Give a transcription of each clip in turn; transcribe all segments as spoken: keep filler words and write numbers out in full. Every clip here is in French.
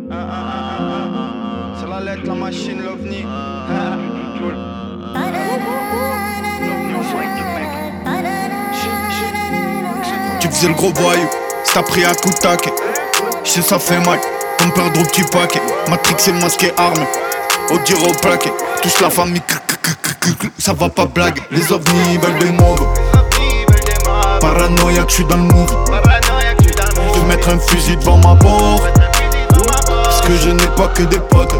C'est la lettre, la machine, l'ovni. Tu faisais le gros voyou, c'est t'as pris un coup de taquet. J'sais ça fait mal, comme perdre au petit paquet. Matrix et le masque est armé, au dire au plaquet. Touche la famille, ça va pas blague. Les ovnis veulent des mauves. Paranoïaque, j'suis dans le move. Je vais mettre un fusil devant ma porte. Parce que je n'ai pas que des potes.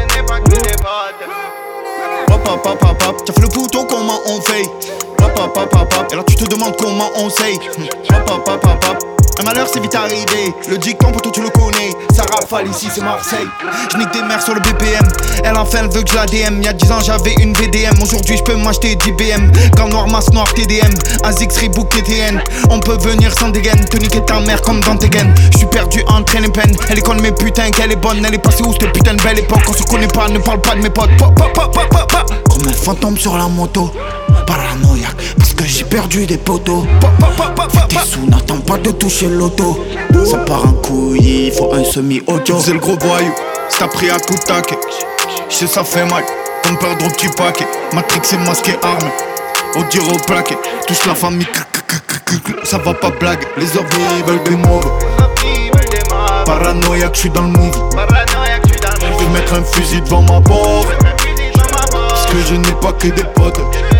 Papa, papa, papa, t'as fait le pouton, comment on fait? Papa, papa, papa, et là tu te demandes comment on sait. Papa, papa, papa, un malheur c'est vite arrivé. Le dicton pour toi tu le connais. Ça rafale ici c'est Marseille. Je nique des mères sur le B P M. Elle enfin elle veut que je la D M. Y'a dix ans j'avais une V D M. Aujourd'hui je peux m'acheter dix B M. Grand noir, masse noire, T D M. Azix, Reebok, T T N. On peut venir sans dégaine. Te niquer ta mère comme dans tes gaines. J'suis perdu entre elle et peine. Elle est conne mais putain qu'elle est bonne. Elle est passée où cette putain de belle époque. On se connaît pas, ne parle pas de mes potes. Pa, pa, pa, pa, pa, pa. Comme un fantôme sur la moto. Paranoïaque, parce que j'ai perdu des poteaux. T'es sous, n'attends pas de toucher l'auto. Ça part en couille, il faut un semi-auto. Tu faisais le gros voyou, c'est t'as pris un coup de taquet. J'sais ça fait mal, comme perdre au petit paquet. Matrix et le masque est armé, au dire au plaquet. Touche la famille, ça va pas blague. Les ovnis veulent des mauves. Paranoïaque, j'suis dans le move. Je vais mettre un fusil devant ma porte. Parce que je n'ai pas que des potes.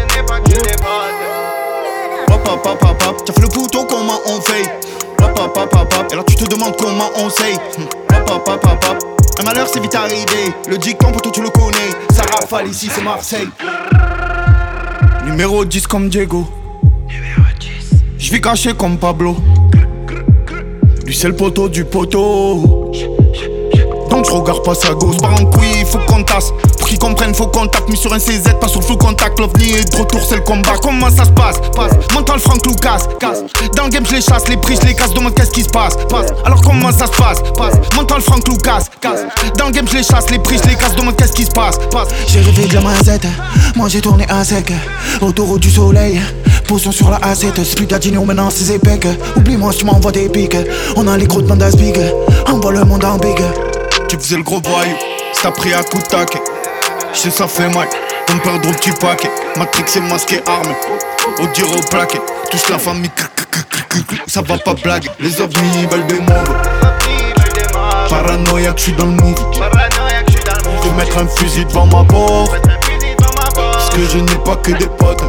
Papa, papa, papa, t'as fait le pouton, comment on fait? Papa, papa, papa, et là tu te demandes comment on sait. Papa, papa, papa, un malheur c'est vite arrivé. Le dicton pour toi tu le connais. Ça rafale ici c'est Marseille. Numéro dix comme Diego. J'vis caché comme Pablo. Lui c'est le poteau du poteau. Donc je regarde pas sa gauche. Par en couille, faut qu'on tasse. Pour qu'ils comprennent, faut qu'on tape. Mis sur un C Z, pas sur le full contact. L'ovni est de retour, c'est le combat. Comment ça se passe? Passe. Mental Franck Lucas. Casse. Dans le game, je les chasse, les prix, je les casse. Demande qu'est-ce qui se passe? Passe. Alors comment ça se passe? Passe. Mental Franck Lucas. Casse. Dans le game, je les chasse, les prix, je les casse. Demande qu'est-ce qui se passe? Passe. J'ai rêvé de la mazette. Moi j'ai tourné à sec. Autoroute du soleil. Potion sur la A sept. C'est plus d'Adino maintenant, c'est épec. Oublie-moi si tu m'envoies des pics. On a les gros de bandas big. Envoie le monde en big. Tu faisais le gros voyou, c'est t'as pris un coup de taquet. J'sais ça fait mal, comme perdre au petit paquet. Matrix et le masque est armé, au dire au plaquet. Touche la famille, ça va pas blague. Les ovnis veulent des mauves. Paranoïaque, j'suis dans le move. Je vais mettre un fusil devant ma porte. Parce que je n'ai pas que des potes.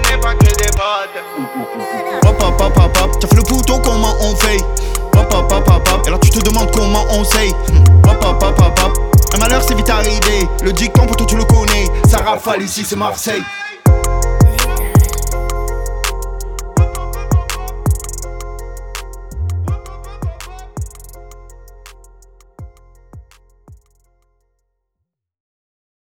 Papa, papa, papa, t'as fait le pouton, comment on fait? Papa, papa, papa, et là tu te demandes comment on sait. Papa, papa, papa, un malheur c'est vite arrivé. Le dicton pour toi tu le connais. Ça rafale ici c'est Marseille.